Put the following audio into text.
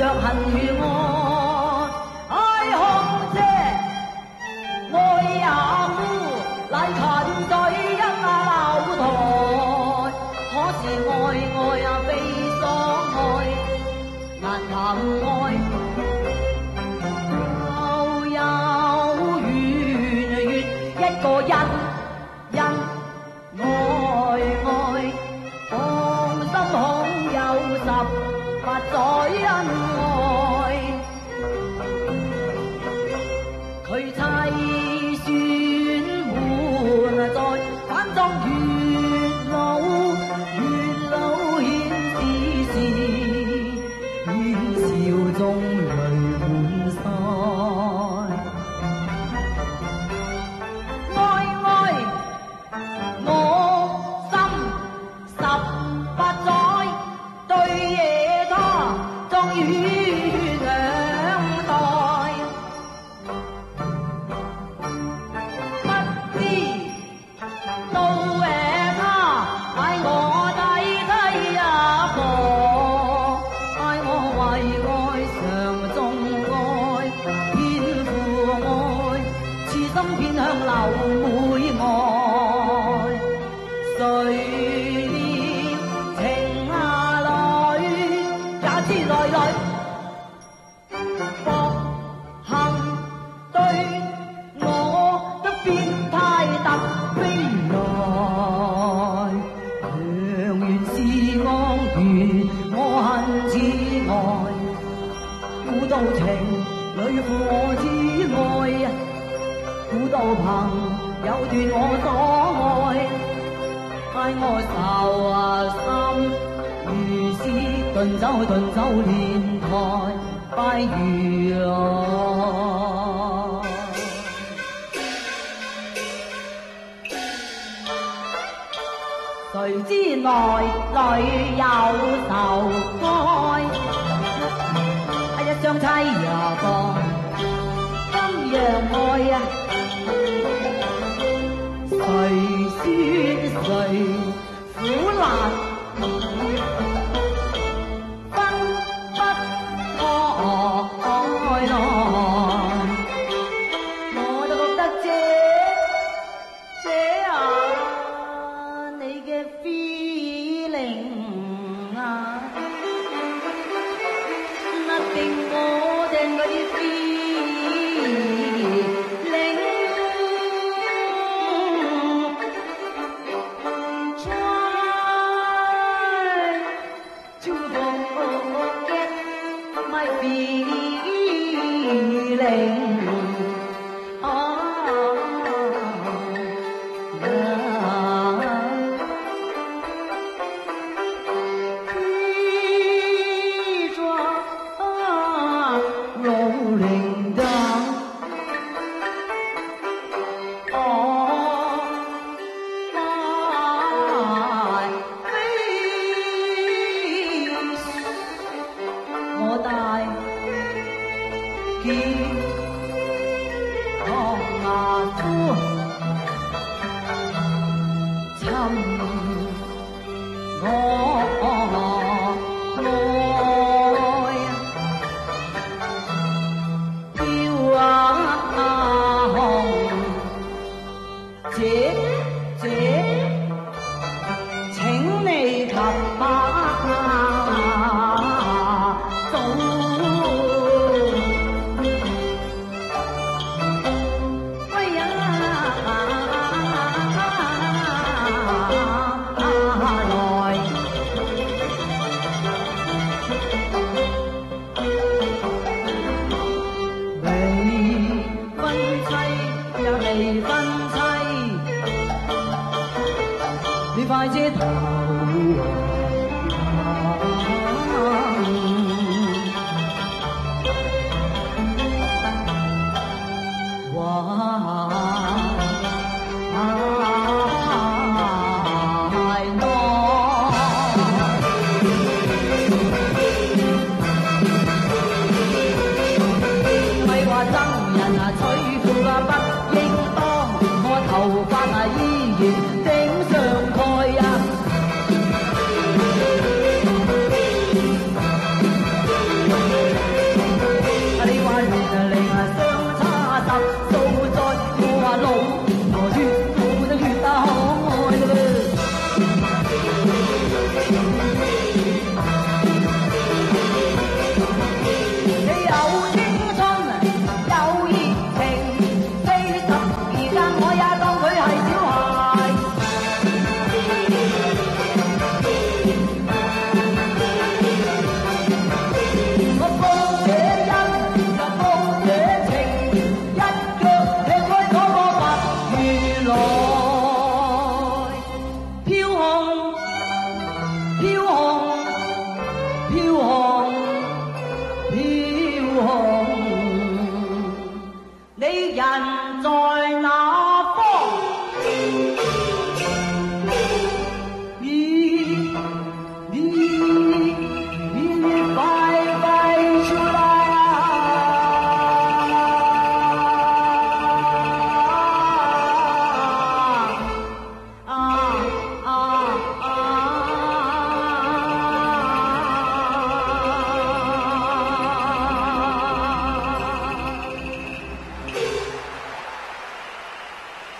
着恨与愛，唉空姐愛也夫，乃近水一樓台。可是愛啊非所愛，難談愛。悠悠圓月一個人愛，芳心恐有18載恩愛。佢猜算換在反裝月老顯之時，喧笑中淚滿腮。愛我心18載，對野他終於兩代。不知到他乃我弟一個，愛我為愛常重愛，偏負愛，痴心偏向流妹愛。誰料情下來，也知來薄幸對我得變態特飛來。良緣是惡緣，我恨似愛，古道情裏負我之愛，古道朋友斷我所愛。愛我愁心，如是頓走蓮台拜如來。誰知內裏有愁哀，哎呀雙妻呀個心讓愛啊，誰說誰苦難分不開來。我就覺得你嘅 feeling 啊，那定我哋嗰啲 feeling。 飘寒。